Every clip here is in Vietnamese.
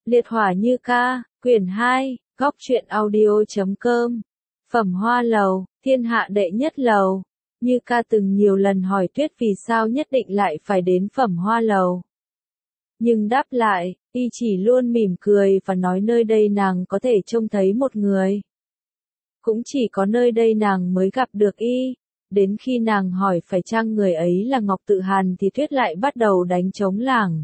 Liệt hỏa như ca, quyển 2, góc truyện audio.com. Phẩm Hoa Lầu, thiên hạ đệ nhất lầu. Như ca từng nhiều lần hỏi Tuyết vì sao nhất định lại phải đến Phẩm Hoa Lầu. Nhưng đáp lại, y chỉ luôn mỉm cười và nói nơi đây nàng có thể trông thấy một người. Cũng chỉ có nơi đây nàng mới gặp được y. Đến khi nàng hỏi phải chăng người ấy là Ngọc Tự Hàn thì Tuyết lại bắt đầu đánh trống lảng.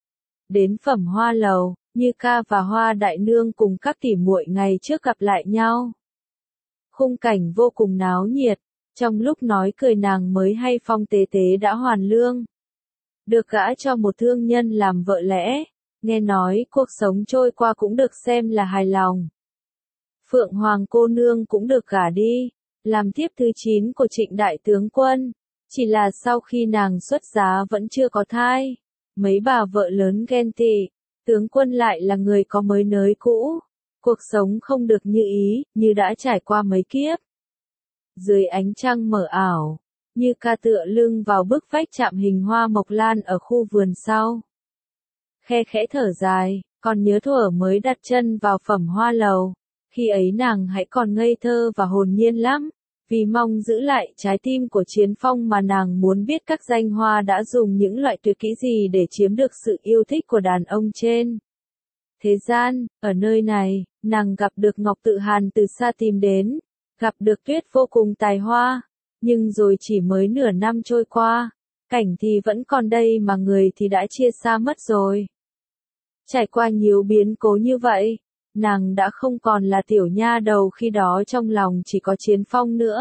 Đến Phẩm Hoa Lầu, Như ca và Hoa Đại Nương cùng các tỉ muội ngày trước gặp lại nhau. Khung cảnh vô cùng náo nhiệt, trong lúc nói cười nàng mới hay Phong Tế Tế đã hoàn lương. Được gả cho một thương nhân làm vợ lẽ, nghe nói cuộc sống trôi qua cũng được xem là hài lòng. Phượng Hoàng cô nương cũng được gả đi, làm thiếp thứ 9 của Trịnh đại tướng quân, chỉ là sau khi nàng xuất giá vẫn chưa có thai. Mấy bà vợ lớn ghen tị, tướng quân lại là người có mới nới cũ, cuộc sống không được như ý, như đã trải qua mấy kiếp. Dưới ánh trăng mờ ảo, Như ca tựa lưng vào bức vách chạm hình hoa mộc lan ở khu vườn sau. Khe khẽ thở dài, còn nhớ thuở mới đặt chân vào Phẩm Hoa Lầu, khi ấy nàng hãy còn ngây thơ và hồn nhiên lắm. Vì mong giữ lại trái tim của Chiến Phong mà nàng muốn biết các danh hoa đã dùng những loại tuyệt kỹ gì để chiếm được sự yêu thích của đàn ông trên thế gian. Ở nơi này, nàng gặp được Ngọc Tự Hàn từ xa tìm đến, gặp được Tuyết vô cùng tài hoa, nhưng rồi chỉ mới nửa năm trôi qua, cảnh thì vẫn còn đây mà người thì đã chia xa mất rồi. Trải qua nhiều biến cố như vậy, nàng đã không còn là tiểu nha đầu khi đó, trong lòng chỉ có Chiến Phong nữa.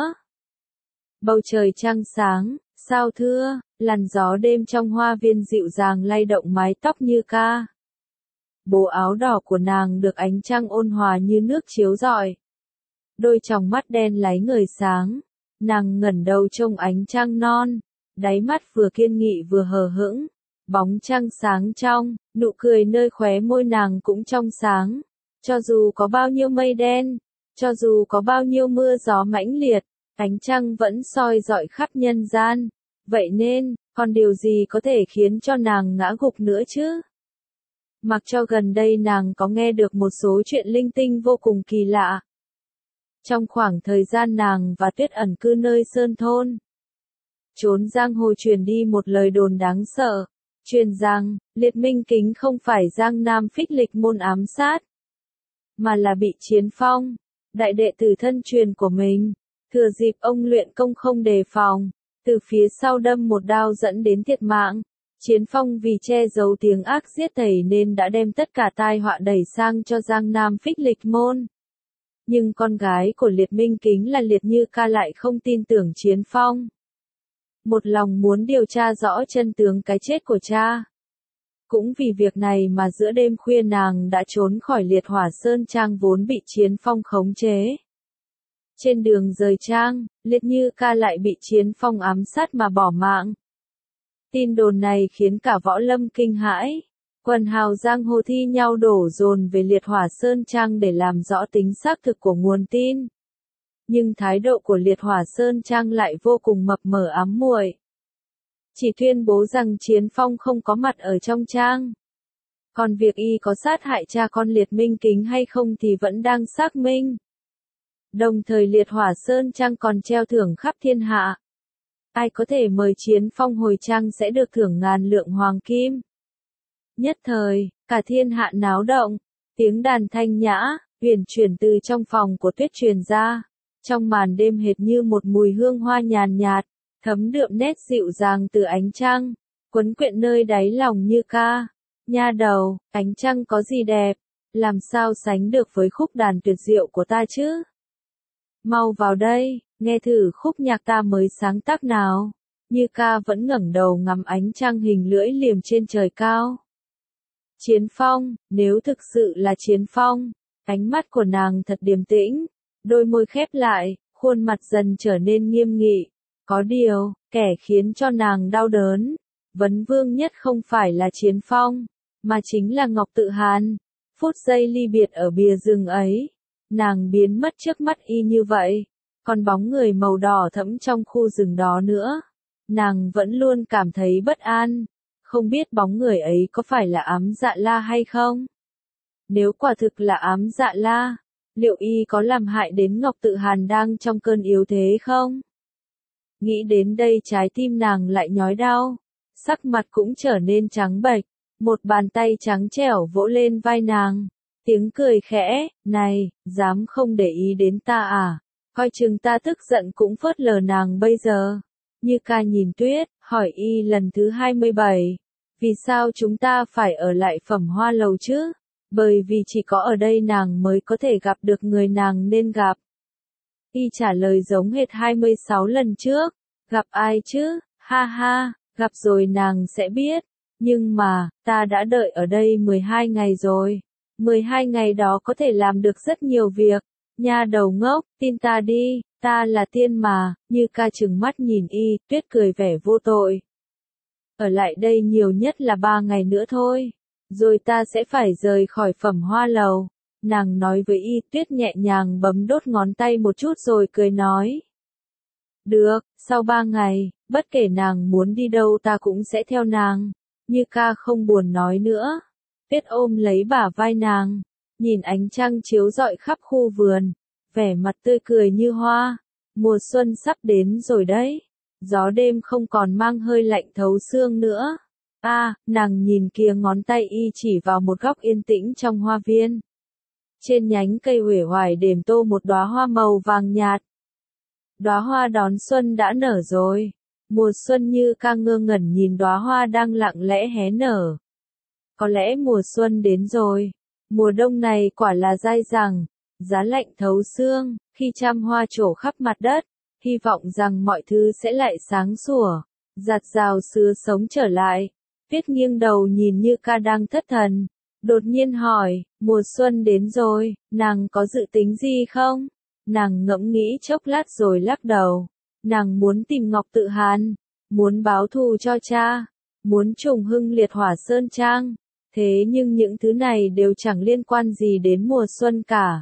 Bầu trời trăng sáng, sao thưa, làn gió đêm trong hoa viên dịu dàng lay động mái tóc Như ca. Bộ áo đỏ của nàng được ánh trăng ôn hòa như nước chiếu rọi. Đôi tròng mắt đen láy ngời sáng, nàng ngẩng đầu trông ánh trăng non, đáy mắt vừa kiên nghị vừa hờ hững. Bóng trăng sáng trong, nụ cười nơi khóe môi nàng cũng trong sáng. Cho dù có bao nhiêu mây đen, cho dù có bao nhiêu mưa gió mãnh liệt, ánh trăng vẫn soi rọi khắp nhân gian. Vậy nên, còn điều gì có thể khiến cho nàng ngã gục nữa chứ? Mặc cho gần đây nàng có nghe được một số chuyện linh tinh vô cùng kỳ lạ. Trong khoảng thời gian nàng và Tuyết ẩn cư nơi sơn thôn, chốn giang hồ truyền đi một lời đồn đáng sợ, truyền rằng, Liệt Minh Kính không phải Giang Nam Phích Lịch môn ám sát, mà là bị Chiến Phong, đại đệ tử thân truyền của mình, thừa dịp ông luyện công không đề phòng, từ phía sau đâm một đao dẫn đến thiệt mạng. Chiến Phong vì che giấu tiếng ác giết thầy nên đã đem tất cả tai họa đẩy sang cho Giang Nam Phích Lịch môn. Nhưng con gái của Liệt Minh Kính là Liệt Như ca lại không tin tưởng Chiến Phong. Một lòng muốn điều tra rõ chân tướng cái chết của cha. Cũng vì việc này mà giữa đêm khuya nàng đã trốn khỏi Liệt Hỏa Sơn Trang vốn bị Chiến Phong khống chế. Trên đường rời trang, Liệt Như ca lại bị Chiến Phong ám sát mà bỏ mạng. Tin đồn này khiến cả võ lâm kinh hãi. Quần hào giang hồ thi nhau đổ dồn về Liệt Hỏa Sơn Trang để làm rõ tính xác thực của nguồn tin. Nhưng thái độ của Liệt Hỏa Sơn Trang lại vô cùng mập mờ ám muội. Chỉ tuyên bố rằng Chiến Phong không có mặt ở trong trang. Còn việc y có sát hại cha con Liệt Minh Kính hay không thì vẫn đang xác minh. Đồng thời Liệt Hỏa Sơn Trang còn treo thưởng khắp thiên hạ. Ai có thể mời Chiến Phong hồi trang sẽ được thưởng 1000 lượng hoàng kim. Nhất thời, cả thiên hạ náo động, tiếng đàn thanh nhã, huyền chuyển từ trong phòng của Tuyết truyền ra. Trong màn đêm hệt như một mùi hương hoa nhàn nhạt, thấm đượm nét dịu dàng từ ánh trăng, quấn quyện nơi đáy lòng Như ca. Nha đầu, ánh trăng có gì đẹp, làm sao sánh được với khúc đàn tuyệt diệu của ta chứ? Mau vào đây, nghe thử khúc nhạc ta mới sáng tác nào. Như ca vẫn ngẩng đầu ngắm ánh trăng hình lưỡi liềm trên trời cao. Chiến Phong, nếu thực sự là Chiến Phong, ánh mắt của nàng thật điềm tĩnh, đôi môi khép lại, khuôn mặt dần trở nên nghiêm nghị. Có điều, kẻ khiến cho nàng đau đớn, vấn vương nhất không phải là Chiến Phong, mà chính là Ngọc Tự Hàn. Phút giây ly biệt ở bìa rừng ấy, nàng biến mất trước mắt y như vậy, còn bóng người màu đỏ thẫm trong khu rừng đó nữa. Nàng vẫn luôn cảm thấy bất an, không biết bóng người ấy có phải là Ám Dạ La hay không. Nếu quả thực là ám dạ la, liệu y có làm hại đến Ngọc Tự Hàn đang trong cơn yếu thế không? Nghĩ đến đây trái tim nàng lại nhói đau, sắc mặt cũng trở nên trắng bệch, một bàn tay trắng trẻo vỗ lên vai nàng, tiếng cười khẽ, này, dám không để ý đến ta à, coi chừng ta tức giận cũng phớt lờ nàng bây giờ. Như Ca nhìn Tuyết, hỏi y lần thứ 27, vì sao chúng ta phải ở lại Phẩm Hoa Lầu chứ? Bởi vì chỉ có ở đây nàng mới có thể gặp được người nàng nên gặp. Y trả lời giống hệt 26 lần trước, gặp ai chứ, ha ha, gặp rồi nàng sẽ biết, nhưng mà, ta đã đợi ở đây 12 ngày rồi, 12 ngày đó có thể làm được rất nhiều việc, nha đầu ngốc, tin ta đi, ta là tiên mà. Như Ca trừng mắt nhìn y, Tuyết cười vẻ vô tội. Ở lại đây nhiều nhất là 3 ngày nữa thôi, rồi ta sẽ phải rời khỏi Phẩm Hoa Lầu. Nàng nói với y, Tuyết nhẹ nhàng bấm đốt ngón tay một chút rồi cười nói. Được, sau 3 ngày, bất kể nàng muốn đi đâu ta cũng sẽ theo nàng. Như Ca không buồn nói nữa. Tuyết ôm lấy bả vai nàng, nhìn ánh trăng chiếu rọi khắp khu vườn, vẻ mặt tươi cười như hoa. Mùa xuân sắp đến rồi đấy. Gió đêm không còn mang hơi lạnh thấu xương nữa. Nàng nhìn kia ngón tay y chỉ vào một góc yên tĩnh trong hoa viên. Trên nhánh cây uể oải đềm tô một đóa hoa màu vàng nhạt. Đóa hoa đón xuân đã nở rồi. Mùa xuân. Như Ca ngơ ngẩn nhìn đóa hoa đang lặng lẽ hé nở. Có lẽ mùa xuân đến rồi. Mùa đông này quả là dai dẳng, giá lạnh thấu xương, khi trăm hoa trổ khắp mặt đất, hy vọng rằng mọi thứ sẽ lại sáng sủa, dạt dào xưa sống trở lại. Tuyết nghiêng đầu nhìn Như Ca đang thất thần, đột nhiên hỏi, mùa xuân đến rồi, nàng có dự tính gì không? Nàng ngẫm nghĩ chốc lát rồi lắc đầu. Nàng muốn tìm Ngọc Tự Hàn, muốn báo thù cho cha, muốn trùng hưng liệt hỏa sơn trang. Thế nhưng những thứ này đều chẳng liên quan gì đến mùa xuân cả.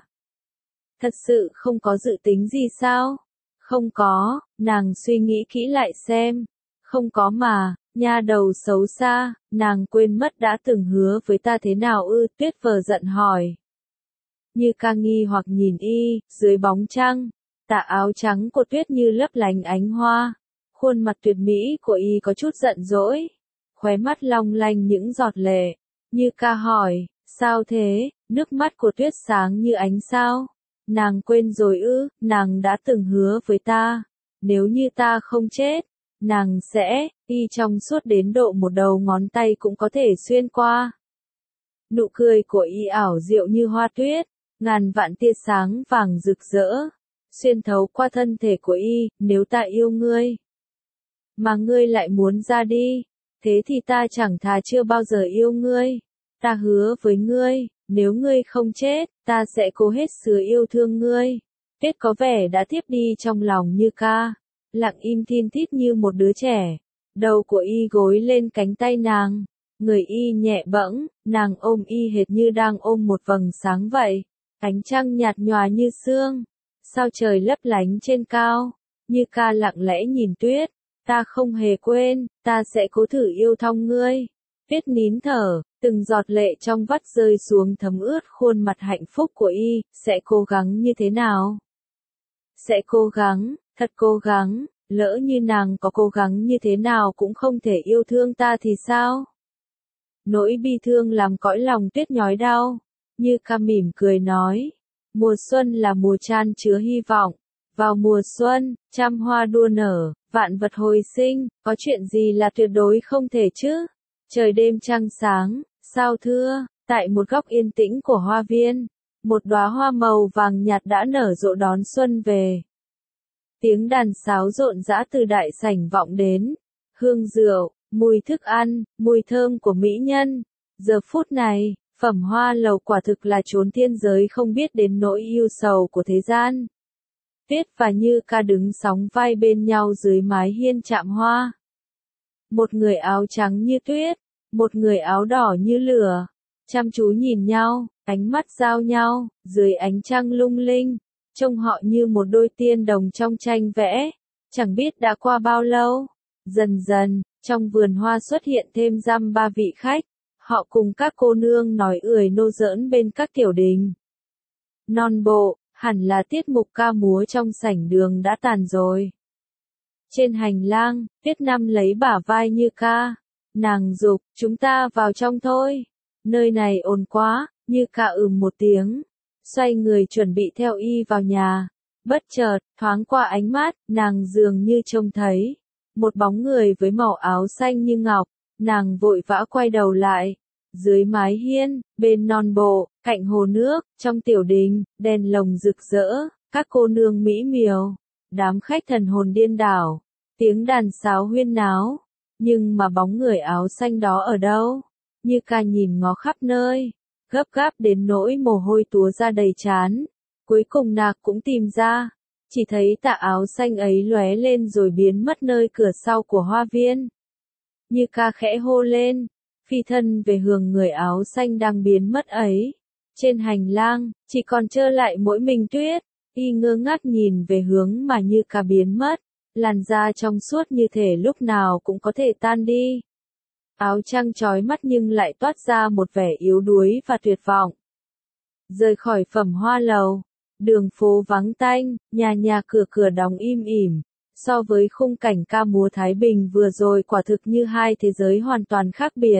Thật sự không có dự tính gì sao? Không có, nàng suy nghĩ kỹ lại xem. Không có mà, nha đầu xấu xa, nàng quên mất đã từng hứa với ta thế nào ư? Tuyết vờ giận hỏi. Như Ca nghi hoặc nhìn y, dưới bóng trăng, tà áo trắng của Tuyết như lấp lánh ánh hoa. Khuôn mặt tuyệt mỹ của y có chút giận dỗi, khóe mắt long lanh những giọt lệ. Như Ca hỏi, sao thế? Nước mắt của Tuyết sáng như ánh sao. Nàng quên rồi ư? Nàng đã từng hứa với ta, nếu như ta không chết, nàng sẽ, y trong suốt đến độ một đầu ngón tay cũng có thể xuyên qua. Nụ cười của y ảo diệu như hoa tuyết, ngàn vạn tia sáng vàng rực rỡ, xuyên thấu qua thân thể của y. Nếu ta yêu ngươi, mà ngươi lại muốn ra đi, thế thì ta chẳng thà chưa bao giờ yêu ngươi. Ta hứa với ngươi, nếu ngươi không chết, ta sẽ cố hết sức yêu thương ngươi. Tuyết có vẻ đã thiếp đi trong lòng Như Ca, lặng im thin thít như một đứa trẻ. Đầu của y gối lên cánh tay nàng, người y nhẹ bẫng, nàng ôm y hệt như đang ôm một vầng sáng vậy. Ánh trăng nhạt nhòa như sương, sao trời lấp lánh trên cao. Như Ca lặng lẽ nhìn Tuyết, ta không hề quên, ta sẽ cố thử yêu thong ngươi. Tuyết nín thở, từng giọt lệ trong vắt rơi xuống thấm ướt khuôn mặt hạnh phúc của y. Sẽ cố gắng như thế nào? Sẽ cố gắng, thật cố gắng. Lỡ như nàng có cố gắng như thế nào cũng không thể yêu thương ta thì sao? Nỗi bi thương làm cõi lòng Tuyết nhói đau. Như Ca mỉm cười nói, mùa xuân là mùa chan chứa hy vọng. Vào mùa xuân, trăm hoa đua nở, vạn vật hồi sinh, có chuyện gì là tuyệt đối không thể chứ? Trời đêm trăng sáng, sao thưa, tại một góc yên tĩnh của hoa viên, một đóa hoa màu vàng nhạt đã nở rộ đón xuân về. Tiếng đàn sáo rộn rã từ đại sảnh vọng đến, hương rượu, mùi thức ăn, mùi thơm của mỹ nhân. Giờ phút này, Phẩm Hoa Lầu quả thực là chốn thiên giới không biết đến nỗi ưu sầu của thế gian. Tuyết và Như Ca đứng sóng vai bên nhau dưới mái hiên trạm hoa. Một người áo trắng như tuyết, một người áo đỏ như lửa, chăm chú nhìn nhau, ánh mắt giao nhau, dưới ánh trăng lung linh, trông họ như một đôi tiên đồng trong tranh vẽ. Chẳng biết đã qua bao lâu, dần dần, trong vườn hoa xuất hiện thêm dăm ba vị khách. Họ cùng các cô nương nói ười nô giỡn bên các tiểu đình. Non bộ, hẳn là tiết mục ca múa trong sảnh đường đã tàn rồi. Trên hành lang, Tuyết Năm lấy bả vai Như Ca. Nàng giục, chúng ta vào trong thôi. Nơi này ồn quá, Như Ca một tiếng. Xoay người chuẩn bị theo y vào nhà. Bất chợt, thoáng qua ánh mắt, nàng dường như trông thấy một bóng người với màu áo xanh như ngọc. Nàng vội vã quay đầu lại. Dưới mái hiên, bên non bộ, cạnh hồ nước, trong tiểu đình, đèn lồng rực rỡ, các cô nương mỹ miều, đám khách thần hồn điên đảo, tiếng đàn sáo huyên náo. Nhưng mà bóng người áo xanh đó ở đâu? Như Ca nhìn ngó khắp nơi, gấp gáp đến nỗi mồ hôi túa ra đầy trán. Cuối cùng nàng cũng tìm ra, chỉ thấy tà áo xanh ấy lóe lên rồi biến mất nơi cửa sau của hoa viên. Như Ca khẽ hô lên, phi thân về hướng người áo xanh đang biến mất ấy. Trên hành lang, chỉ còn trơ lại mỗi mình Tuyết, y ngơ ngác nhìn về hướng mà Như Ca biến mất, làn da trong suốt như thể lúc nào cũng có thể tan đi. Áo trăng chói mắt nhưng lại toát ra một vẻ yếu đuối và tuyệt vọng. Rời khỏi Phẩm Hoa lầu, đường phố vắng tanh, nhà nhà cửa cửa đóng im ỉm. So với khung cảnh ca múa Thái Bình vừa rồi quả thực như hai thế giới hoàn toàn khác biệt.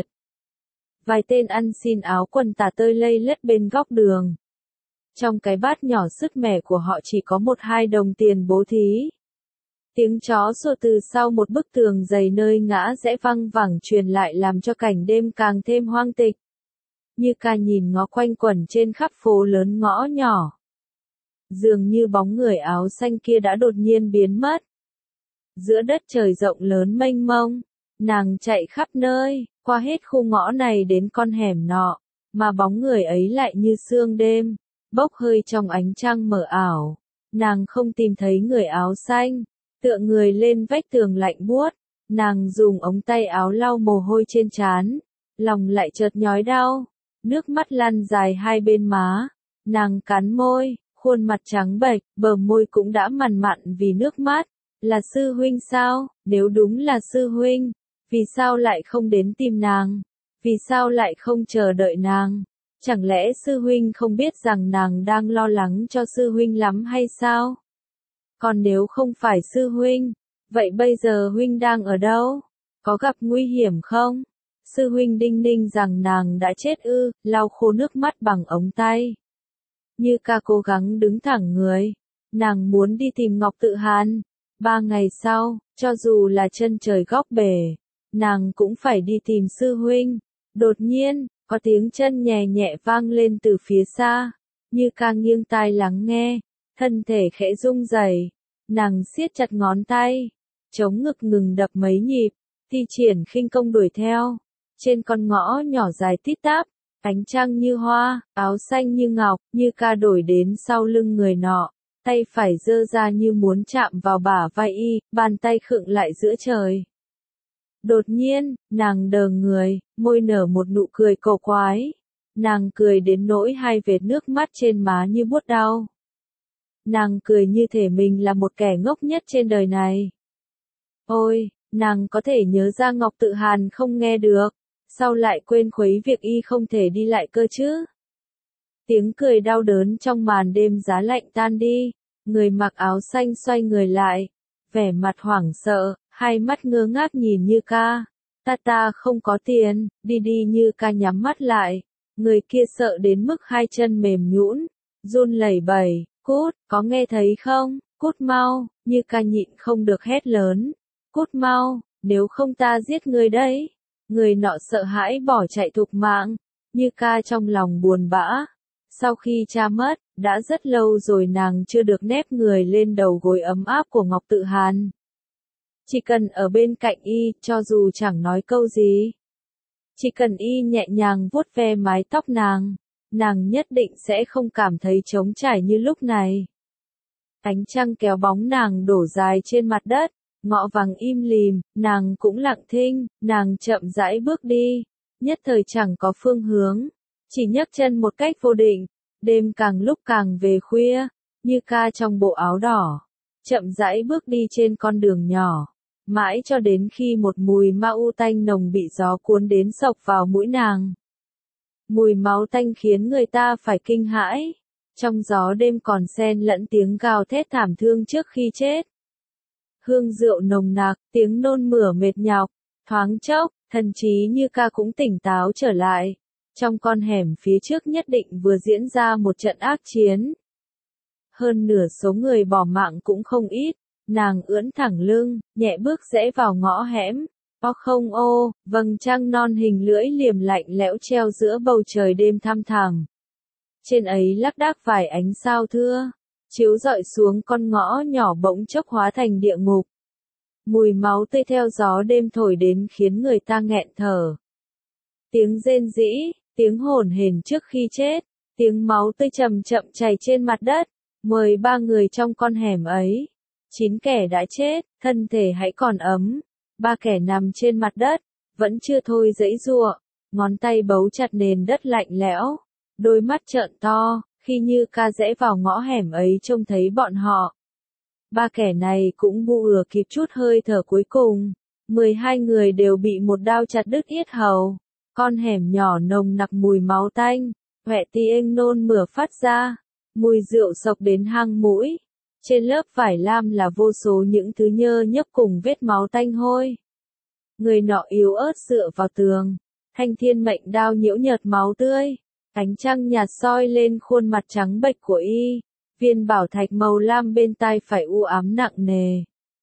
Vài tên ăn xin áo quần tả tơi lây lết bên góc đường. Trong cái bát nhỏ sức mẻ của họ chỉ có 1-2 đồng tiền bố thí. Tiếng chó sủa từ sau một bức tường dày nơi ngã rẽ văng vẳng truyền lại làm cho cảnh đêm càng thêm hoang tịch. Như Ca nhìn ngó quanh quẩn trên khắp phố lớn ngõ nhỏ. Dường như bóng người áo xanh kia đã đột nhiên biến mất. Giữa đất trời rộng lớn mênh mông, nàng chạy khắp nơi, qua hết khu ngõ này đến con hẻm nọ, mà bóng người ấy lại như sương đêm, bốc hơi trong ánh trăng mờ ảo. Nàng không tìm thấy người áo xanh, tựa người lên vách tường lạnh buốt, nàng dùng ống tay áo lau mồ hôi trên trán, lòng lại chợt nhói đau, nước mắt lăn dài hai bên má, nàng cắn môi, khuôn mặt trắng bệch, bờ môi cũng đã mằn mặn vì nước mắt. Là sư huynh sao? Nếu đúng là sư huynh, vì sao lại không đến tìm nàng? Vì sao lại không chờ đợi nàng? Chẳng lẽ sư huynh không biết rằng nàng đang lo lắng cho sư huynh lắm hay sao? Còn nếu không phải sư huynh, vậy bây giờ huynh đang ở đâu? Có gặp nguy hiểm không? Sư huynh đinh ninh rằng nàng đã chết ư, lau khô nước mắt bằng ống tay. Như Ca cố gắng đứng thẳng người, nàng muốn đi tìm Ngọc Tự Hàn. 3 ngày sau, cho dù là chân trời góc bể, nàng cũng phải đi tìm sư huynh. Đột nhiên, có tiếng chân nhẹ nhẹ vang lên từ phía xa. Như Ca nghiêng tai lắng nghe, thân thể khẽ rung rẩy, nàng siết chặt ngón tay, chống ngực ngừng đập mấy nhịp, thi triển khinh công đuổi theo. Trên con ngõ nhỏ dài tít tắp, ánh trăng như hoa, áo xanh như ngọc, Như Ca đổi đến sau lưng người nọ. Tay phải giơ ra như muốn chạm vào bả vai y, bàn tay khựng lại giữa trời. Đột nhiên, nàng đờ người, môi nở một nụ cười cổ quái. Nàng cười đến nỗi hai vệt nước mắt trên má như buốt đau. Nàng cười như thể mình là một kẻ ngốc nhất trên đời này. Ôi, nàng có thể nhớ ra Ngọc Tự Hàn không nghe được, sao lại quên khuấy việc y không thể đi lại cơ chứ? Tiếng cười đau đớn trong màn đêm giá lạnh tan đi, người mặc áo xanh xoay người lại, vẻ mặt hoảng sợ, hai mắt ngơ ngác nhìn Như Ca. Ta không có tiền, đi đi. Như Ca nhắm mắt lại, người kia sợ đến mức hai chân mềm nhũn, run lẩy bẩy, cút, có nghe thấy không, cút mau. Như Ca nhịn không được hét lớn, cút mau, nếu không ta giết ngươi đấy. Người nọ sợ hãi bỏ chạy thục mạng, Như Ca trong lòng buồn bã. Sau khi cha mất, đã rất lâu rồi nàng chưa được nép người lên đầu gối ấm áp của Ngọc Tự Hàn. Chỉ cần ở bên cạnh y, cho dù chẳng nói câu gì. Chỉ cần y nhẹ nhàng vuốt ve mái tóc nàng nhất định sẽ không cảm thấy trống trải như lúc này. Ánh trăng kéo bóng nàng đổ dài trên mặt đất, ngõ vắng im lìm, nàng cũng lặng thinh, nàng chậm rãi bước đi, nhất thời chẳng có phương hướng. Chỉ nhấc chân một cách vô định, đêm càng lúc càng về khuya, Như Ca trong bộ áo đỏ, chậm rãi bước đi trên con đường nhỏ, Mãi cho đến khi một mùi ma u tanh nồng bị gió cuốn đến xộc vào mũi nàng. Mùi máu tanh khiến người ta phải kinh hãi. Trong gió đêm còn xen lẫn tiếng gào thét thảm thương trước khi chết. Hương rượu nồng nặc, tiếng nôn mửa mệt nhọc, thoáng chốc, thần trí Như Ca cũng tỉnh táo trở lại. Trong con hẻm phía trước nhất định vừa diễn ra một trận ác chiến. Hơn nửa số người bỏ mạng cũng không ít. Nàng ưỡn thẳng lưng, nhẹ bước rẽ vào ngõ hẻm. Không ô, vầng trăng non hình lưỡi liềm lạnh lẽo treo giữa bầu trời đêm thăm thẳm. Trên ấy lác đác vài ánh sao thưa, chiếu rọi xuống con ngõ nhỏ bỗng chốc hóa thành địa ngục. Mùi máu tươi theo gió đêm thổi đến khiến người ta nghẹn thở. Tiếng rên rỉ, tiếng hổn hển trước khi chết, tiếng máu tươi chậm chậm chảy trên mặt đất. 13 người trong con hẻm ấy. 9 kẻ đã chết, thân thể hãy còn ấm. 3 kẻ nằm trên mặt đất, vẫn chưa thôi giãy giụa, ngón tay bấu chặt nền đất lạnh lẽo, đôi mắt trợn to, khi Như Ca rẽ vào ngõ hẻm ấy trông thấy bọn họ. 3 kẻ này cũng bù kịp chút hơi thở cuối cùng. 12 người đều bị một đao chặt đứt yết hầu. Con hẻm nhỏ nồng nặc mùi máu tanh, hoẹ tiếng nôn mửa phát ra, mùi rượu sộc đến hang mũi. Trên lớp vải lam là vô số những thứ nhơ nhớp cùng vết máu tanh hôi. Người nọ yếu ớt dựa vào tường, thanh thiên mệnh đao nhiễu nhợt máu tươi. Ánh trăng nhạt soi lên khuôn mặt trắng bệch của y, viên bảo thạch màu lam bên tai phải u ám nặng nề.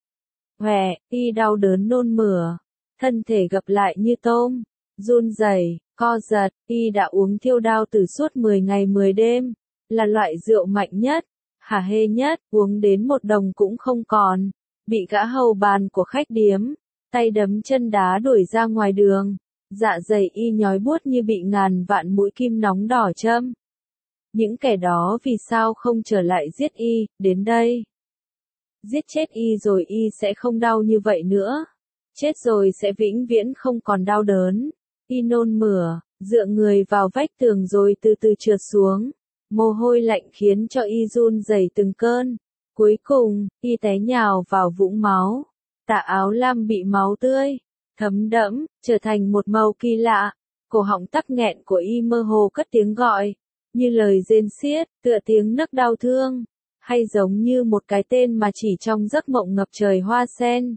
Hoẹ, y đau đớn nôn mửa, thân thể gập lại như tôm, run rẩy, co giật, y đã uống thiêu đao từ suốt 10 ngày 10 đêm, là loại rượu mạnh nhất, hả hê nhất, uống đến một đồng cũng không còn, bị gã hầu bàn của khách điếm, tay đấm chân đá đuổi ra ngoài đường, dạ dày y nhói buốt như bị ngàn vạn mũi kim nóng đỏ châm. Những kẻ đó vì sao không trở lại giết y, đến đây? Giết chết y rồi y sẽ không đau như vậy nữa. Chết rồi sẽ vĩnh viễn không còn đau đớn. Y nôn mửa, dựa người vào vách tường rồi từ từ trượt xuống. Mồ hôi lạnh khiến cho y run rẩy từng cơn. Cuối cùng, y té nhào vào vũng máu. Tà áo lam bị máu tươi, thấm đẫm, trở thành một màu kỳ lạ. Cổ họng tắc nghẹn của y mơ hồ cất tiếng gọi, như lời rên xiết, tựa tiếng nấc đau thương, hay giống như một cái tên mà chỉ trong giấc mộng ngập trời hoa sen.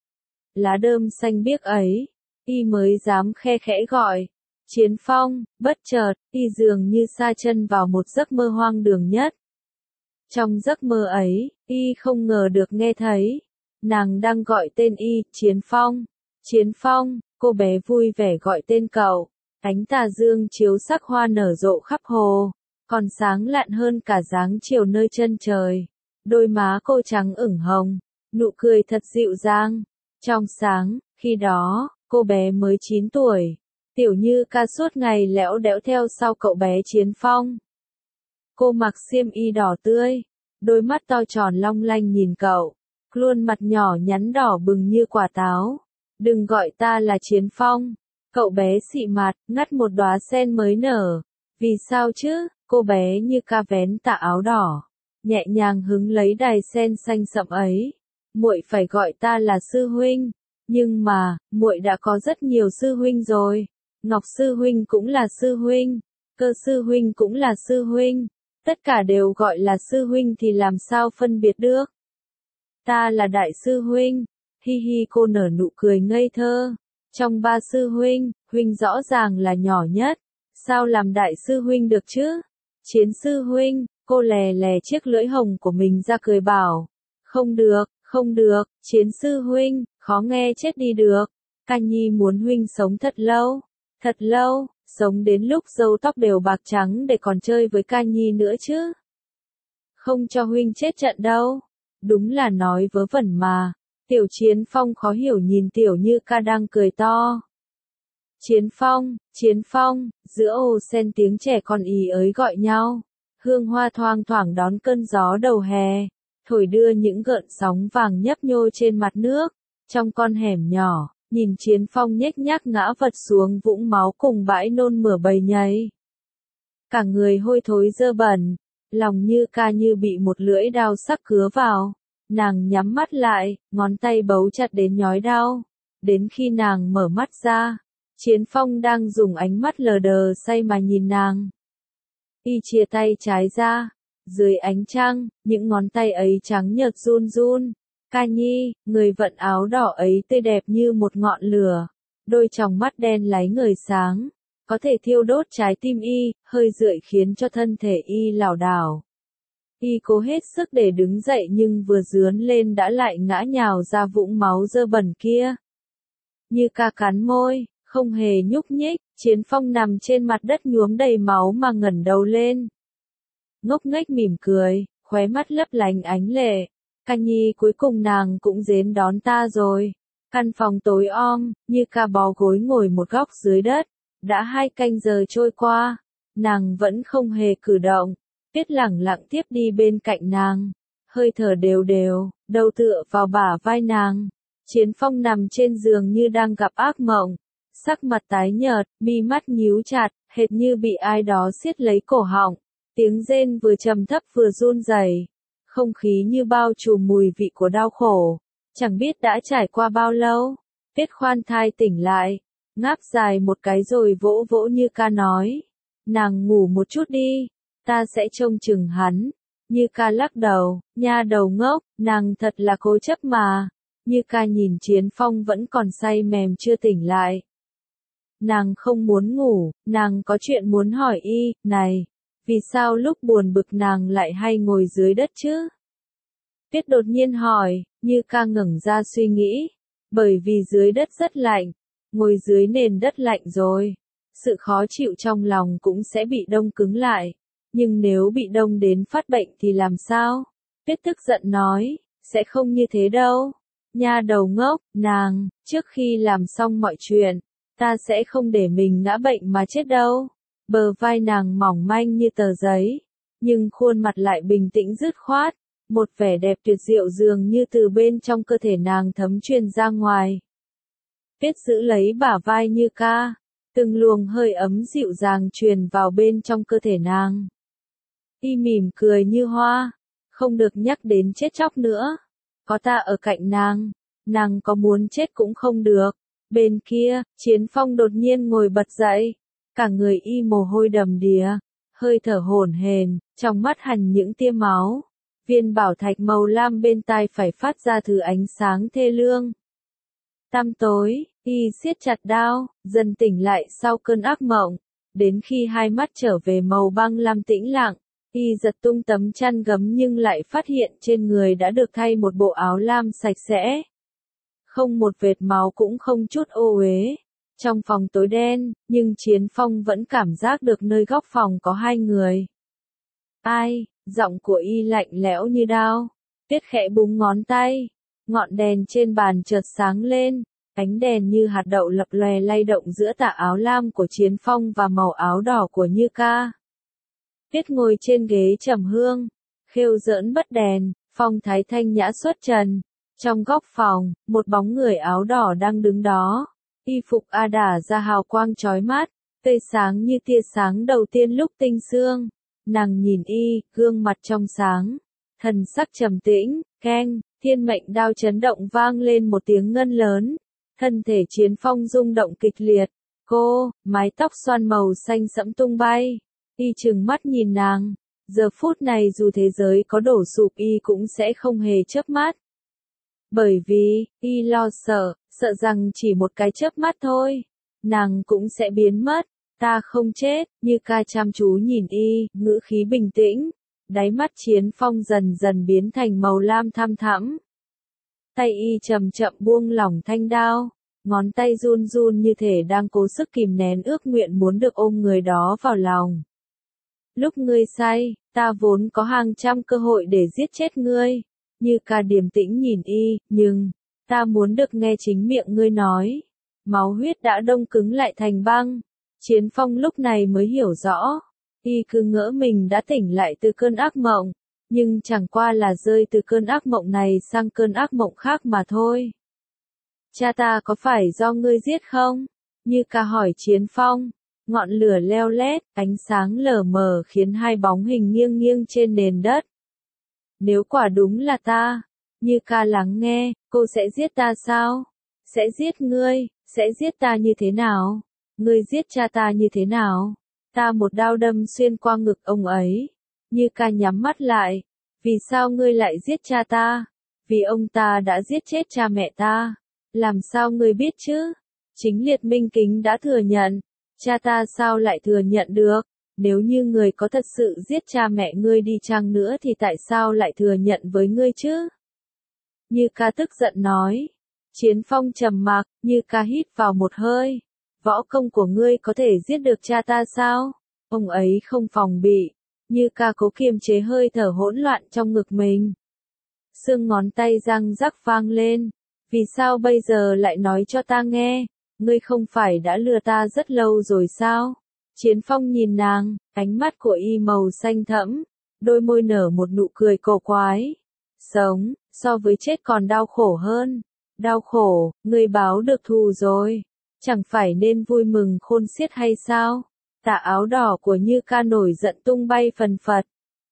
Lá đơm xanh biếc ấy, y mới dám khe khẽ gọi. Chiến Phong, bất chợt, y dường như sa chân vào một giấc mơ hoang đường nhất. Trong giấc mơ ấy, y không ngờ được nghe thấy. Nàng đang gọi tên y, Chiến Phong. Chiến Phong, cô bé vui vẻ gọi tên cậu. Ánh tà dương chiếu sắc hoa nở rộ khắp hồ, còn sáng lạn hơn cả dáng chiều nơi chân trời. Đôi má cô trắng ửng hồng, nụ cười thật dịu dàng, trong sáng. Khi đó, cô bé mới 9 tuổi. Tiểu Như Ca suốt ngày lẽo đẽo theo sau cậu bé Chiến Phong. Cô mặc xiêm y đỏ tươi, đôi mắt to tròn long lanh nhìn cậu, khuôn mặt nhỏ nhắn đỏ bừng như quả táo. Đừng gọi ta là Chiến Phong. Cậu bé xị mặt, ngắt một đóa sen mới nở. Vì sao chứ? Cô bé Như Ca vén tà áo đỏ, nhẹ nhàng hứng lấy đài sen xanh sậm ấy. Muội phải gọi ta là sư huynh. Nhưng mà, muội đã có rất nhiều sư huynh rồi. Ngọc sư huynh cũng là sư huynh, Cơ sư huynh cũng là sư huynh. Tất cả đều gọi là sư huynh thì làm sao phân biệt được? Ta là đại sư huynh. Hi hi, cô nở nụ cười ngây thơ. Trong 3 sư huynh, huynh rõ ràng là nhỏ nhất. Sao làm đại sư huynh được chứ? Chiến sư huynh, cô lè lè chiếc lưỡi hồng của mình ra cười bảo. Không được, không được, Chiến sư huynh, khó nghe chết đi được. Ca Nhi muốn huynh sống thật lâu, sống đến lúc râu tóc đều bạc trắng để còn chơi với Ca Nhi nữa chứ. Không cho huynh chết trận đâu. Đúng là nói vớ vẩn mà. Tiểu Chiến Phong khó hiểu nhìn Tiểu Như Ca đang cười to. Chiến Phong, giữa ô sen tiếng trẻ con ý ới gọi nhau. Hương hoa thoang thoảng đón cơn gió đầu hè, thổi đưa những gợn sóng vàng nhấp nhô trên mặt nước. Trong con hẻm nhỏ, nhìn Chiến Phong nhếch nhác ngã vật xuống vũng máu cùng bãi nôn mửa bầy nhầy. Cả người hôi thối dơ bẩn, lòng Như Ca như bị một lưỡi đao sắc cứa vào. Nàng nhắm mắt lại, ngón tay bấu chặt đến nhói đau. Đến khi nàng mở mắt ra, Chiến Phong đang dùng ánh mắt lờ đờ say mà nhìn nàng. Y chia tay trái ra, dưới ánh trăng, những ngón tay ấy trắng nhợt run run. Ca Nhi, người vận áo đỏ ấy tươi đẹp như một ngọn lửa, đôi tròng mắt đen láy ngời sáng, có thể thiêu đốt trái tim y, hơi rượi khiến cho thân thể y lảo đảo. Y cố hết sức để đứng dậy nhưng vừa dướn lên đã lại ngã nhào ra vũng máu dơ bẩn kia. Như Ca cắn môi, không hề nhúc nhích, Chiến Phong nằm trên mặt đất nhuốm đầy máu mà ngẩng đầu lên. Ngốc nghếch mỉm cười, khóe mắt lấp lánh ánh lệ. Ca Nhi, cuối cùng nàng cũng đến đón ta rồi. Căn phòng tối om, Như Ca bó gối ngồi một góc dưới đất. Đã 2 canh giờ trôi qua, nàng vẫn không hề cử động. Tuyết lẳng lặng tiếp đi bên cạnh nàng, hơi thở đều đều, đầu tựa vào bả vai nàng. Chiến Phong nằm trên giường như đang gặp ác mộng, sắc mặt tái nhợt, mi mắt nhíu chặt, hệt như bị ai đó siết lấy cổ họng. Tiếng rên vừa trầm thấp vừa run rẩy, không khí như bao trùm mùi vị của đau khổ. Chẳng biết đã trải qua bao lâu, Tuyết khoan thai tỉnh lại, ngáp dài một cái rồi vỗ vỗ Như Ca nói, nàng ngủ một chút đi, ta sẽ trông chừng hắn. Như Ca lắc đầu, nha đầu ngốc, nàng thật là cố chấp mà. Như Ca nhìn Chiến Phong vẫn còn say mềm chưa tỉnh lại. Nàng không muốn ngủ, nàng có chuyện muốn hỏi y, này, vì sao lúc buồn bực nàng lại hay ngồi dưới đất chứ? Tuyết đột nhiên hỏi, Như Ca ngẩng ra suy nghĩ, bởi vì dưới đất rất lạnh, ngồi dưới nền đất lạnh rồi, sự khó chịu trong lòng cũng sẽ bị đông cứng lại, nhưng nếu bị đông đến phát bệnh thì làm sao? Tuyết tức giận nói, sẽ không như thế đâu. Nha đầu ngốc, nàng, trước khi làm xong mọi chuyện, ta sẽ không để mình ngã bệnh mà chết đâu. Bờ vai nàng mỏng manh như tờ giấy, nhưng khuôn mặt lại bình tĩnh dứt khoát, một vẻ đẹp tuyệt diệu dường như từ bên trong cơ thể nàng thấm truyền ra ngoài. Tuyết giữ lấy bả vai Như Ca, từng luồng hơi ấm dịu dàng truyền vào bên trong cơ thể nàng. Y mỉm cười như hoa, không được nhắc đến chết chóc nữa. Có ta ở cạnh nàng có muốn chết cũng không được. Bên kia, Chiến Phong đột nhiên ngồi bật dậy, cả người y mồ hôi đầm đìa, hơi thở hổn hển, trong mắt hằn những tia máu. Viên bảo thạch màu lam bên tai phải phát ra thứ ánh sáng thê lương. Tăm tối, y siết chặt đao, dần tỉnh lại sau cơn ác mộng, đến khi hai mắt trở về màu băng lam tĩnh lặng. Y giật tung tấm chăn gấm nhưng lại phát hiện trên người đã được thay một bộ áo lam sạch sẽ. Không một vệt máu cũng không chút ô uế. Trong phòng tối đen, nhưng Chiến Phong vẫn cảm giác được nơi góc phòng có 2 người. Ai? Giọng của y lạnh lẽo như đao. Tuyết khẽ búng ngón tay. Ngọn đèn trên bàn chợt sáng lên. Ánh đèn như hạt đậu lập lòe lay động giữa tà áo lam của Chiến Phong và màu áo đỏ của Như Ca. Tuyết ngồi trên ghế trầm hương, khêu giỡn bất đèn, phong thái thanh nhã xuất trần. Trong góc phòng, một bóng người áo đỏ đang đứng đó. Y phục A đả ra hào quang chói mắt, tươi sáng như tia sáng đầu tiên lúc tinh sương. Nàng nhìn y, gương mặt trong sáng, thần sắc trầm tĩnh, keng, thiên mệnh đao chấn động vang lên một tiếng ngân lớn. Thân thể Chiến Phong rung động kịch liệt. Cô, mái tóc xoăn màu xanh sẫm tung bay. Y trừng mắt nhìn nàng, giờ phút này dù thế giới có đổ sụp y cũng sẽ không hề chớp mắt. Bởi vì, y lo sợ rằng chỉ một cái chớp mắt thôi, nàng cũng sẽ biến mất. Ta không chết. Như Ca chăm chú nhìn y, ngữ khí bình tĩnh, đáy mắt Chiến Phong dần dần biến thành màu lam thăm thẳm. Tay y chậm chậm buông lỏng thanh đao, ngón tay run run như thể đang cố sức kìm nén ước nguyện muốn được ôm người đó vào lòng. Lúc ngươi say, ta vốn có hàng trăm cơ hội để giết chết ngươi. Như Ca điềm tĩnh nhìn y, nhưng, ta muốn được nghe chính miệng ngươi nói. Máu huyết đã đông cứng lại thành băng. Chiến Phong lúc này mới hiểu rõ. Y cứ ngỡ mình đã tỉnh lại từ cơn ác mộng, nhưng chẳng qua là rơi từ cơn ác mộng này sang cơn ác mộng khác mà thôi. Cha ta có phải do ngươi giết không? Như Ca hỏi Chiến Phong. Ngọn lửa leo lét, ánh sáng lờ mờ khiến 2 bóng hình nghiêng nghiêng trên nền đất. Nếu quả đúng là ta, Như Ca lắng nghe, cô sẽ giết ta sao? Sẽ giết ngươi, sẽ giết ta như thế nào? Ngươi giết cha ta như thế nào? Ta một đao đâm xuyên qua ngực ông ấy. Như Ca nhắm mắt lại. Vì sao ngươi lại giết cha ta? Vì ông ta đã giết chết cha mẹ ta. Làm sao ngươi biết chứ? Chính Liệt Minh Kính đã thừa nhận. Cha ta sao lại thừa nhận được? Nếu như người có thật sự giết cha mẹ ngươi đi chăng nữa thì tại sao lại thừa nhận với ngươi chứ? Như Ca tức giận nói. Chiến Phong trầm mặc, Như Ca hít vào một hơi. Võ công của ngươi có thể giết được cha ta sao? Ông ấy không phòng bị. Như Ca cố kiềm chế hơi thở hỗn loạn trong ngực mình. Xương ngón tay răng rắc vang lên. Vì sao bây giờ lại nói cho ta nghe? Ngươi không phải đã lừa ta rất lâu rồi sao? Chiến Phong nhìn nàng, ánh mắt của y màu xanh thẫm, đôi môi nở một nụ cười cổ quái. Sống, so với chết còn đau khổ hơn. Đau khổ, ngươi báo được thù rồi. Chẳng phải nên vui mừng khôn xiết hay sao? Tà áo đỏ của Như Ca nổi giận tung bay phần phật.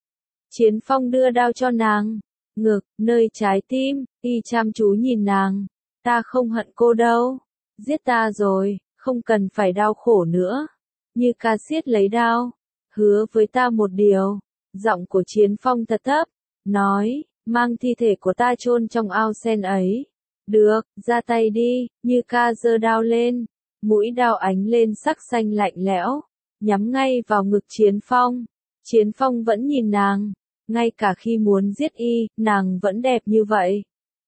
Chiến Phong đưa đao cho nàng. Ngực, nơi trái tim, y chăm chú nhìn nàng. Ta không hận cô đâu. Giết ta rồi, không cần phải đau khổ nữa. Như Ca siết lấy đao. Hứa với ta một điều. Giọng của Chiến Phong thật thấp. Nói, mang thi thể của ta chôn trong ao sen ấy. Được, ra tay đi. Như Ca giơ đao lên. Mũi đao ánh lên sắc xanh lạnh lẽo. Nhắm ngay vào ngực Chiến Phong. Chiến Phong vẫn nhìn nàng. Ngay cả khi muốn giết y, nàng vẫn đẹp như vậy.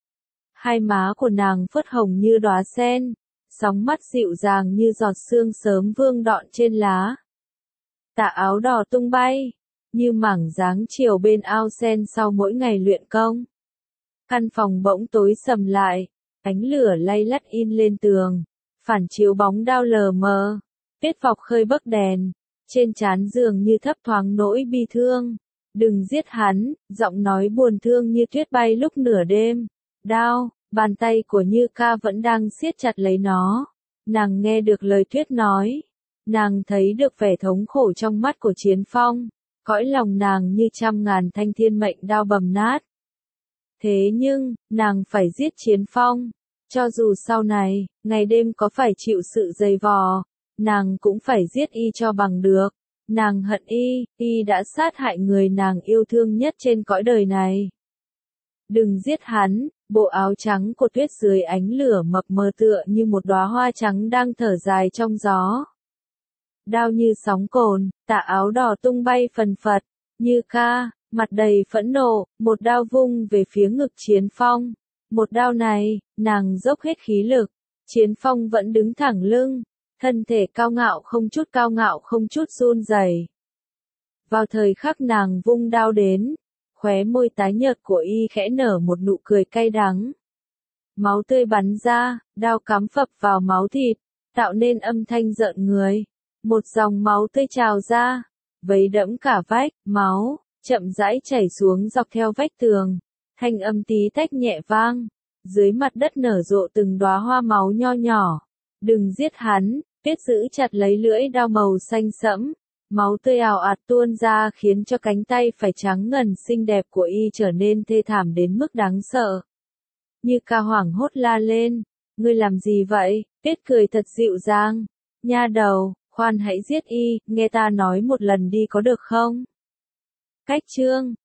Hai má của nàng phớt hồng như đóa sen. Sóng mắt dịu dàng như giọt sương sớm vương đọng trên lá. Tà áo đỏ tung bay. Như mảng dáng chiều bên ao sen sau mỗi ngày luyện công. Căn phòng bỗng tối sầm lại. Ánh lửa lay lắt in lên tường. Phản chiếu bóng đao lờ mờ. Tuyết Vọc khơi bấc đèn. Trên trán giường như thấp thoáng nỗi bi thương. Đừng giết hắn, giọng nói buồn thương như tuyết bay lúc nửa đêm. Đao, bàn tay của Như Ca vẫn đang siết chặt lấy nó. Nàng nghe được lời Tuyết nói. Nàng thấy được vẻ thống khổ trong mắt của Chiến Phong. Cõi lòng nàng như trăm ngàn thanh thiên mệnh đao bầm nát. Thế nhưng, nàng phải giết Chiến Phong. Cho dù sau này, ngày đêm có phải chịu sự dày vò, nàng cũng phải giết y cho bằng được. Nàng hận y đã sát hại người nàng yêu thương nhất trên cõi đời này. Đừng giết hắn, bộ áo trắng của Tuyết dưới ánh lửa mập mờ tựa như một đóa hoa trắng đang thở dài trong gió. Đao như sóng cồn, tà áo đỏ tung bay phần phật. Như Ca, mặt đầy phẫn nộ, một đao vung về phía ngực Chiến Phong. Một đao này, nàng dốc hết khí lực. Chiến Phong vẫn đứng thẳng lưng. Thân thể cao ngạo không chút run rẩy. Vào thời khắc nàng vung đao đến, khóe môi tái nhợt của y khẽ nở một nụ cười cay đắng. Máu tươi bắn ra, đao cắm phập vào máu thịt, tạo nên âm thanh rợn người. Một dòng máu tươi trào ra, vấy đẫm cả vách, máu, chậm rãi chảy xuống dọc theo vách tường. Thanh âm tí tách nhẹ vang, dưới mặt đất nở rộ từng đóa hoa máu nho nhỏ. Đừng giết hắn, Tuyết giữ chặt lấy lưỡi đao màu xanh sẫm. Máu tươi ào ạt tuôn ra khiến cho cánh tay phải trắng ngần xinh đẹp của y trở nên thê thảm đến mức đáng sợ. Như Ca hoảng hốt la lên. Ngươi làm gì vậy? Tuyết cười thật dịu dàng. Nha đầu, khoan hãy giết y, nghe ta nói một lần đi có được không? Cách chương